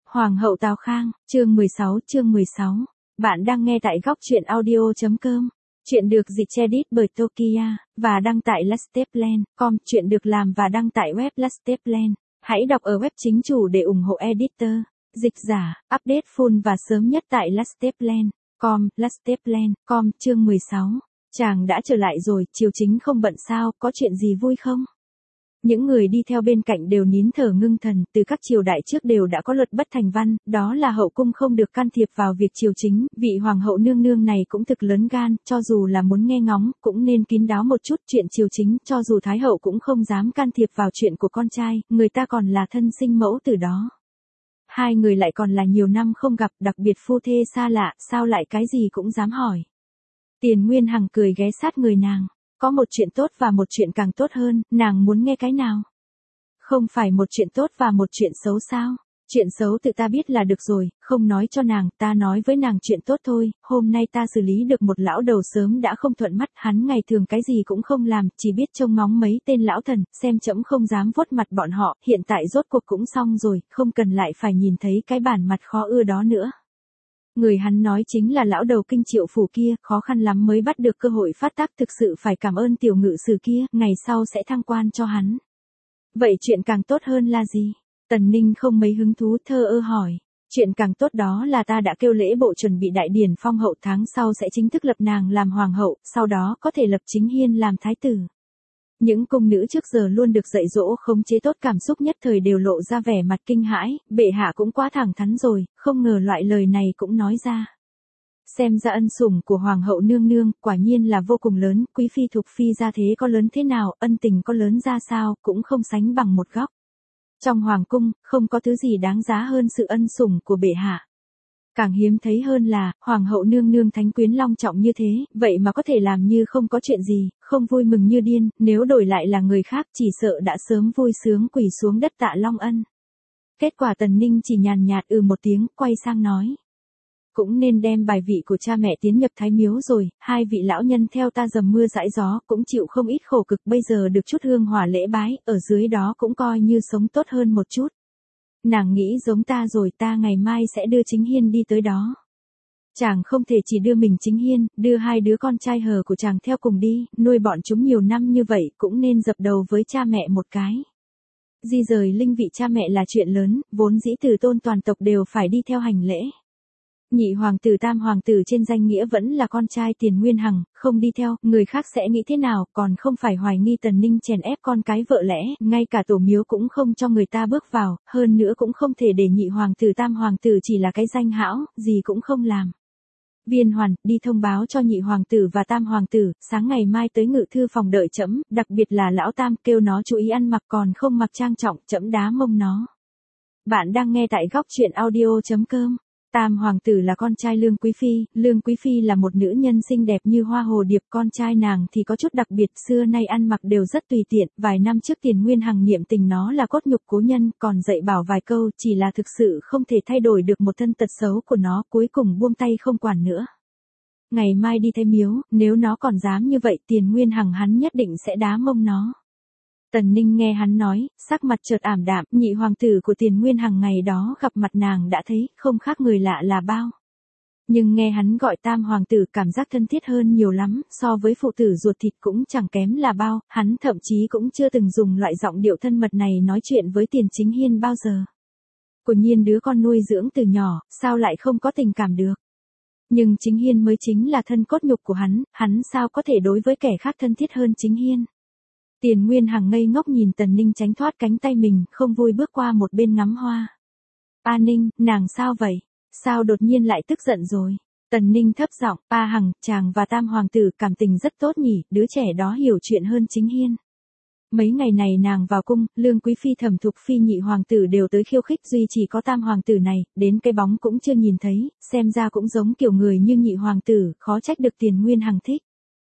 Hoàng hậu Tào Khang, chương 16. Bạn đang nghe tại góc truyện audio.com. Chuyện được dịch edit bởi Tokia, và đăng tại lasteplan.com. Chuyện được làm và đăng tại web Lasteplan. Hãy đọc ở web chính chủ để ủng hộ editor, dịch giả, update full và sớm nhất tại lasteplan.com. Lasteplan.com chương 16. Chàng đã trở lại rồi, Triều Chính không bận sao, có chuyện gì vui không? Những người đi theo bên cạnh đều nín thở ngưng thần, từ các triều đại trước đều đã có luật bất thành văn, đó là hậu cung không được can thiệp vào việc triều chính, vị hoàng hậu nương nương này cũng thực lớn gan, cho dù là muốn nghe ngóng, cũng nên kín đáo một chút chuyện triều chính, cho dù thái hậu cũng không dám can thiệp vào chuyện của con trai, người ta còn là thân sinh mẫu tử đó. Hai người lại còn là nhiều năm không gặp, đặc biệt phu thê xa lạ, sao lại cái gì cũng dám hỏi. Tiền Nguyên Hằng cười ghé sát người nàng. Có một chuyện tốt và một chuyện càng tốt hơn, nàng muốn nghe cái nào? Không phải một chuyện tốt và một chuyện xấu sao? Chuyện xấu tự ta biết là được rồi, không nói cho nàng, ta nói với nàng chuyện tốt thôi. Hôm nay ta xử lý được một lão đầu sớm đã không thuận mắt, hắn ngày thường cái gì cũng không làm, chỉ biết trông ngóng mấy tên lão thần, xem trẫm không dám vuốt mặt bọn họ, hiện tại rốt cuộc cũng xong rồi, không cần lại phải nhìn thấy cái bản mặt khó ưa đó nữa. Người hắn nói chính là lão đầu Kinh Triệu phủ kia, khó khăn lắm mới bắt được cơ hội phát tác, thực sự phải cảm ơn tiểu ngự sử kia, ngày sau sẽ thăng quan cho hắn. Vậy chuyện càng tốt hơn là gì? Tần Ninh không mấy hứng thú, thơ ơ hỏi. Chuyện càng tốt đó là ta đã kêu lễ bộ chuẩn bị đại điển phong hậu, tháng sau sẽ chính thức lập nàng làm hoàng hậu, sau đó có thể lập Chính Hiên làm thái tử. Những cung nữ trước giờ luôn được dạy dỗ khống chế tốt cảm xúc nhất thời đều lộ ra vẻ mặt kinh hãi, bệ hạ cũng quá thẳng thắn rồi, không ngờ loại lời này cũng nói ra. Xem ra ân sủng của hoàng hậu nương nương, quả nhiên là vô cùng lớn, quý phi Thục phi gia thế có lớn thế nào, ân tình có lớn ra sao, cũng không sánh bằng một góc. Trong hoàng cung, không có thứ gì đáng giá hơn sự ân sủng của bệ hạ. Càng hiếm thấy hơn là, hoàng hậu nương nương thánh quyến long trọng như thế, vậy mà có thể làm như không có chuyện gì, không vui mừng như điên, nếu đổi lại là người khác chỉ sợ đã sớm vui sướng quỳ xuống đất tạ long ân. Kết quả Tần Ninh chỉ nhàn nhạt một tiếng, quay sang nói. Cũng nên đem bài vị của cha mẹ tiến nhập thái miếu rồi, hai vị lão nhân theo ta dầm mưa dãi gió, cũng chịu không ít khổ cực, bây giờ được chút hương hỏa lễ bái, ở dưới đó cũng coi như sống tốt hơn một chút. Nàng nghĩ giống ta rồi, ta ngày mai sẽ đưa Chính Hiên đi tới đó. Chàng không thể chỉ đưa mình Chính Hiên, đưa hai đứa con trai hờ của chàng theo cùng đi, nuôi bọn chúng nhiều năm như vậy cũng nên dập đầu với cha mẹ một cái. Di rời linh vị cha mẹ là chuyện lớn, vốn dĩ từ tôn toàn tộc đều phải đi theo hành lễ. Nhị hoàng tử tam hoàng tử trên danh nghĩa vẫn là con trai Tiền Nguyên Hằng, không đi theo, người khác sẽ nghĩ thế nào, còn không phải hoài nghi Tần Ninh chèn ép con cái vợ lẽ, ngay cả tổ miếu cũng không cho người ta bước vào, hơn nữa cũng không thể để nhị hoàng tử tam hoàng tử chỉ là cái danh hão, gì cũng không làm. Viên Hoàn, đi thông báo cho nhị hoàng tử và tam hoàng tử, sáng ngày mai tới ngự thư phòng đợi trẫm, đặc biệt là lão tam, kêu nó chú ý ăn mặc, còn không mặc trang trọng, trẫm đá mông nó. Bạn đang nghe tại góc truyện audio.com. Tam hoàng tử là con trai Lương Quý Phi là một nữ nhân xinh đẹp như hoa hồ điệp, con trai nàng thì có chút đặc biệt, xưa nay ăn mặc đều rất tùy tiện, vài năm trước Tiền Nguyên Hằng niệm tình nó là cốt nhục cố nhân, còn dạy bảo vài câu, chỉ là thực sự không thể thay đổi được một thân tật xấu của nó, cuối cùng buông tay không quản nữa. Ngày mai đi thay miếu, nếu nó còn dám như vậy, Tiền Nguyên Hằng hắn nhất định sẽ đá mông nó. Tần Ninh nghe hắn nói, sắc mặt chợt ảm đạm, nhị hoàng tử của Tiền Nguyên Hằng ngày đó gặp mặt nàng đã thấy, không khác người lạ là bao. Nhưng nghe hắn gọi tam hoàng tử cảm giác thân thiết hơn nhiều lắm, so với phụ tử ruột thịt cũng chẳng kém là bao, hắn thậm chí cũng chưa từng dùng loại giọng điệu thân mật này nói chuyện với Tiền Chính Hiên bao giờ. Quả nhiên đứa con nuôi dưỡng từ nhỏ, sao lại không có tình cảm được. Nhưng Chính Hiên mới chính là thân cốt nhục của hắn sao có thể đối với kẻ khác thân thiết hơn Chính Hiên. Tiền Nguyên Hằng ngây ngốc nhìn Tần Ninh tránh thoát cánh tay mình, không vui bước qua một bên ngắm hoa. A Ninh, nàng sao vậy? Sao đột nhiên lại tức giận rồi? Tần Ninh thấp giọng, A Hằng, chàng và tam hoàng tử cảm tình rất tốt nhỉ, đứa trẻ đó hiểu chuyện hơn Chính Hiên. Mấy ngày này nàng vào cung, Lương Quý Phi Thẩm Thục Phi nhị hoàng tử đều tới khiêu khích, duy chỉ có tam hoàng tử này, đến cái bóng cũng chưa nhìn thấy, xem ra cũng giống kiểu người như nhị hoàng tử, khó trách được Tiền Nguyên Hằng thích.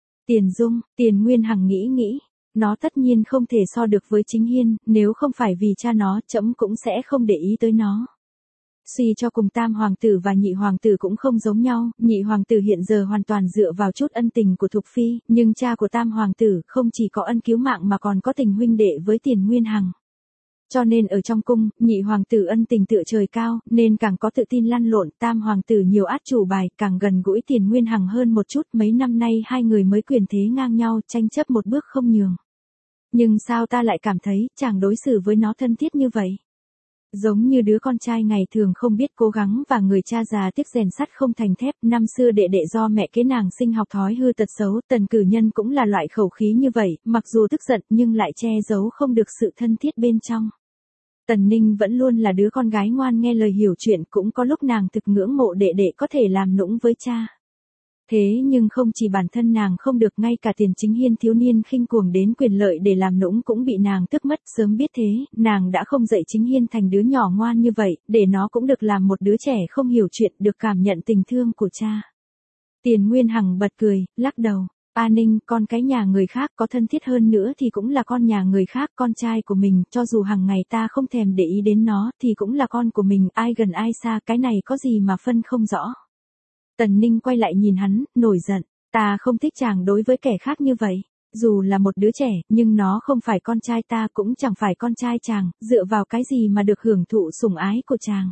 Tiền Nguyên Hằng nghĩ. Nó tất nhiên không thể so được với Chính Hiên, nếu không phải vì cha nó, trẫm cũng sẽ không để ý tới nó. Suy cho cùng tam hoàng tử và nhị hoàng tử cũng không giống nhau, nhị hoàng tử hiện giờ hoàn toàn dựa vào chút ân tình của Thục Phi, nhưng cha của tam hoàng tử không chỉ có ân cứu mạng mà còn có tình huynh đệ với Tiền Nguyên Hằng. Cho nên ở trong cung, nhị hoàng tử ân tình tựa trời cao, nên càng có tự tin lăn lộn, tam hoàng tử nhiều át chủ bài, càng gần gũi Tiền Nguyên Hằng hơn một chút, mấy năm nay hai người mới quyền thế ngang nhau, tranh chấp một bước không nhường. Nhưng sao ta lại cảm thấy, chàng đối xử với nó thân thiết như vậy? Giống như đứa con trai ngày thường không biết cố gắng và người cha già tiếc rèn sắt không thành thép, năm xưa đệ đệ do mẹ kế nàng sinh học thói hư tật xấu, Tần Cử Nhân cũng là loại khẩu khí như vậy, mặc dù tức giận nhưng lại che giấu không được sự thân thiết bên trong. Tần Ninh vẫn luôn là đứa con gái ngoan nghe lời hiểu chuyện, cũng có lúc nàng thực ngưỡng mộ đệ đệ có thể làm nũng với cha. Thế nhưng không chỉ bản thân nàng không được, ngay cả Tiền Chính Hiên thiếu niên khinh cuồng đến quyền lợi để làm nũng cũng bị nàng tước mất. Sớm biết thế, nàng đã không dạy Chính Hiên thành đứa nhỏ ngoan như vậy, để nó cũng được làm một đứa trẻ không hiểu chuyện, được cảm nhận tình thương của cha. Tiền Nguyên Hằng bật cười, lắc đầu. A Ninh, con cái nhà người khác có thân thiết hơn nữa thì cũng là con nhà người khác, con trai của mình, cho dù hàng ngày ta không thèm để ý đến nó, thì cũng là con của mình, ai gần ai xa, cái này có gì mà phân không rõ. Tần Ninh quay lại nhìn hắn, nổi giận, ta không thích chàng đối với kẻ khác như vậy. Dù là một đứa trẻ, nhưng nó không phải con trai ta, cũng chẳng phải con trai chàng, dựa vào cái gì mà được hưởng thụ sủng ái của chàng.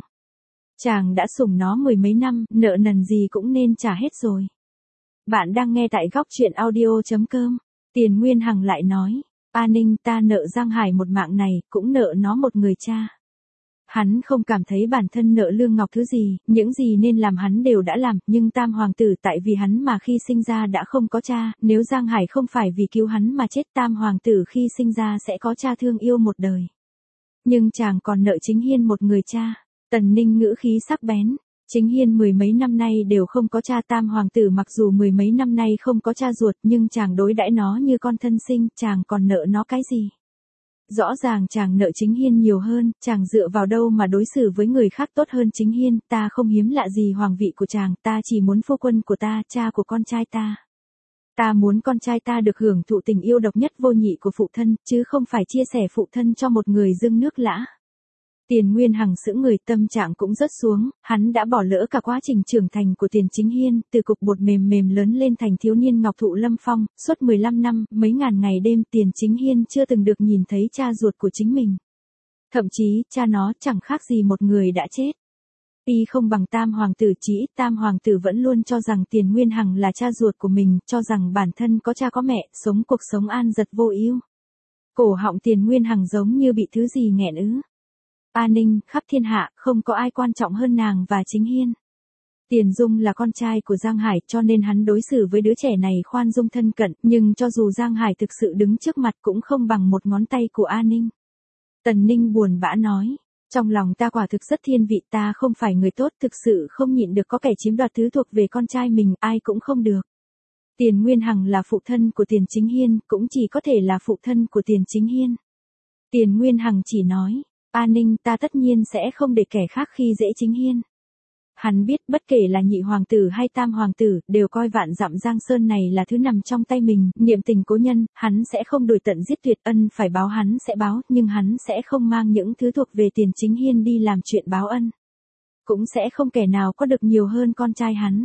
Chàng đã sủng nó mười mấy năm, nợ nần gì cũng nên trả hết rồi. Bạn đang nghe tại góc truyện audio.com. Tiền Nguyên Hằng lại nói, A Ninh, ta nợ Giang Hải một mạng này, cũng nợ nó một người cha. Hắn không cảm thấy bản thân nợ Lương Ngọc thứ gì, những gì nên làm hắn đều đã làm, nhưng tam hoàng tử tại vì hắn mà khi sinh ra đã không có cha, nếu Giang Hải không phải vì cứu hắn mà chết, tam hoàng tử khi sinh ra sẽ có cha thương yêu một đời. Nhưng chàng còn nợ Chính Hiên một người cha. Tần Ninh ngữ khí sắc bén. Chính Hiên mười mấy năm nay đều không có cha, tam hoàng tử mặc dù mười mấy năm nay không có cha ruột, nhưng chàng đối đãi nó như con thân sinh, chàng còn nợ nó cái gì? Rõ ràng chàng nợ Chính Hiên nhiều hơn, chàng dựa vào đâu mà đối xử với người khác tốt hơn Chính Hiên, ta không hiếm lạ gì hoàng vị của chàng, ta chỉ muốn phu quân của ta, cha của con trai ta. Ta muốn con trai ta được hưởng thụ tình yêu độc nhất vô nhị của phụ thân, chứ không phải chia sẻ phụ thân cho một người dưng nước lã. Tiền Nguyên Hằng sững người, tâm trạng cũng rất xuống, hắn đã bỏ lỡ cả quá trình trưởng thành của Tiền Chính Hiên, từ cục bột mềm mềm lớn lên thành thiếu niên ngọc thụ lâm phong, suốt 15 năm, mấy ngàn ngày đêm Tiền Chính Hiên chưa từng được nhìn thấy cha ruột của chính mình. Thậm chí, cha nó chẳng khác gì một người đã chết. Y không bằng tam hoàng tử, chỉ ít tam hoàng tử vẫn luôn cho rằng Tiền Nguyên Hằng là cha ruột của mình, cho rằng bản thân có cha có mẹ, sống cuộc sống an dật vô ưu. Cổ họng Tiền Nguyên Hằng giống như bị thứ gì nghẹn ứ. A Ninh, khắp thiên hạ, không có ai quan trọng hơn nàng và Chính Hiên. Tiền Dung là con trai của Giang Hải, cho nên hắn đối xử với đứa trẻ này khoan dung thân cận, nhưng cho dù Giang Hải thực sự đứng trước mặt cũng không bằng một ngón tay của A Ninh. Tần Ninh buồn bã nói, trong lòng ta quả thực rất thiên vị, ta không phải người tốt, thực sự không nhịn được có kẻ chiếm đoạt thứ thuộc về con trai mình, ai cũng không được. Tiền Nguyên Hằng là phụ thân của Tiền Chính Hiên, cũng chỉ có thể là phụ thân của Tiền Chính Hiên. Tiền Nguyên Hằng chỉ nói, A Ninh, ta tất nhiên sẽ không để kẻ khác khi dễ Chính Hiên. Hắn biết bất kể là nhị hoàng tử hay tam hoàng tử, đều coi vạn dặm Giang Sơn này là thứ nằm trong tay mình, niệm tình cố nhân, hắn sẽ không đổi tận giết tuyệt, ân phải báo hắn sẽ báo, nhưng hắn sẽ không mang những thứ thuộc về Tiền Chính Hiên đi làm chuyện báo ân. Cũng sẽ không kẻ nào có được nhiều hơn con trai hắn.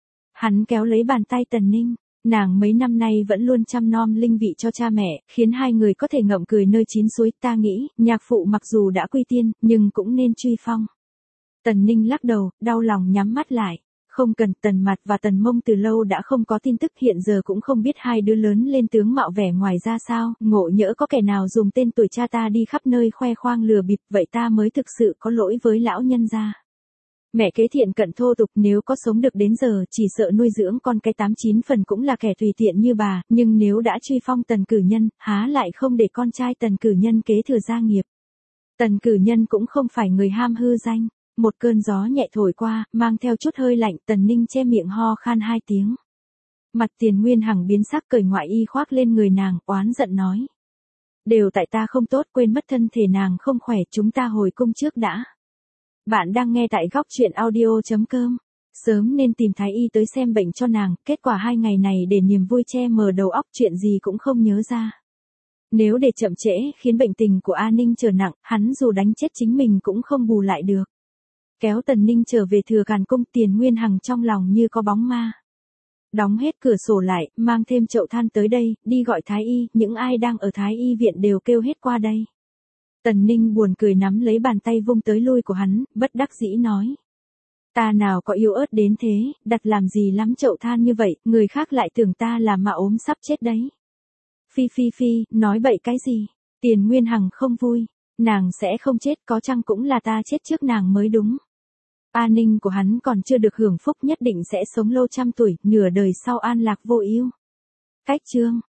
Hắn kéo lấy bàn tay Tần Ninh. Nàng mấy năm nay vẫn luôn chăm nom linh vị cho cha mẹ, khiến hai người có thể ngậm cười nơi chín suối, ta nghĩ, nhạc phụ mặc dù đã quy tiên, nhưng cũng nên truy phong. Tần Ninh lắc đầu, đau lòng nhắm mắt lại. Không cần, Tần Mặt và Tần Mông từ lâu đã không có tin tức, hiện giờ cũng không biết hai đứa lớn lên tướng mạo vẻ ngoài ra sao, ngộ nhỡ có kẻ nào dùng tên tuổi cha ta đi khắp nơi khoe khoang lừa bịp, vậy ta mới thực sự có lỗi với lão nhân gia. Mẹ kế thiện cận thô tục, nếu có sống được đến giờ chỉ sợ nuôi dưỡng con cái 89 phần cũng là kẻ tùy tiện như bà, nhưng nếu đã truy phong Tần Cử Nhân, há lại không để con trai Tần Cử Nhân kế thừa gia nghiệp. Tần Cử Nhân cũng không phải người ham hư danh. Một cơn gió nhẹ thổi qua, mang theo chút hơi lạnh, Tần Ninh che miệng ho khan 2 tiếng. Mặt Tiền Nguyên Hằng biến sắc, cởi ngoại y khoác lên người nàng, oán giận nói. Đều tại ta không tốt, quên mất thân thể nàng không khỏe, chúng ta hồi cung trước đã. Bạn đang nghe tại góc truyện audio.com. Sớm nên tìm thái y tới xem bệnh cho nàng, kết quả 2 ngày này để niềm vui che mờ đầu óc, chuyện gì cũng không nhớ ra. Nếu để chậm trễ, khiến bệnh tình của A Ninh trở nặng, hắn dù đánh chết chính mình cũng không bù lại được. Kéo Tần Ninh trở về Thừa Càn Cung, Tiền Nguyên Hằng trong lòng như có bóng ma. Đóng hết cửa sổ lại, mang thêm chậu than tới đây, đi gọi thái y, những ai đang ở thái y viện đều kêu hết qua đây. Tần Ninh buồn cười nắm lấy bàn tay vung tới lui của hắn, bất đắc dĩ nói. Ta nào có yếu ớt đến thế, đặt làm gì lắm chậu than như vậy, người khác lại tưởng ta là mà ốm sắp chết đấy. Phi phi phi, nói bậy cái gì? Tiền Nguyên Hằng không vui. Nàng sẽ không chết, có chăng cũng là ta chết trước nàng mới đúng. An ninh của hắn còn chưa được hưởng phúc, nhất định sẽ sống lâu trăm tuổi, nửa đời sau an lạc vô ưu. Cách chương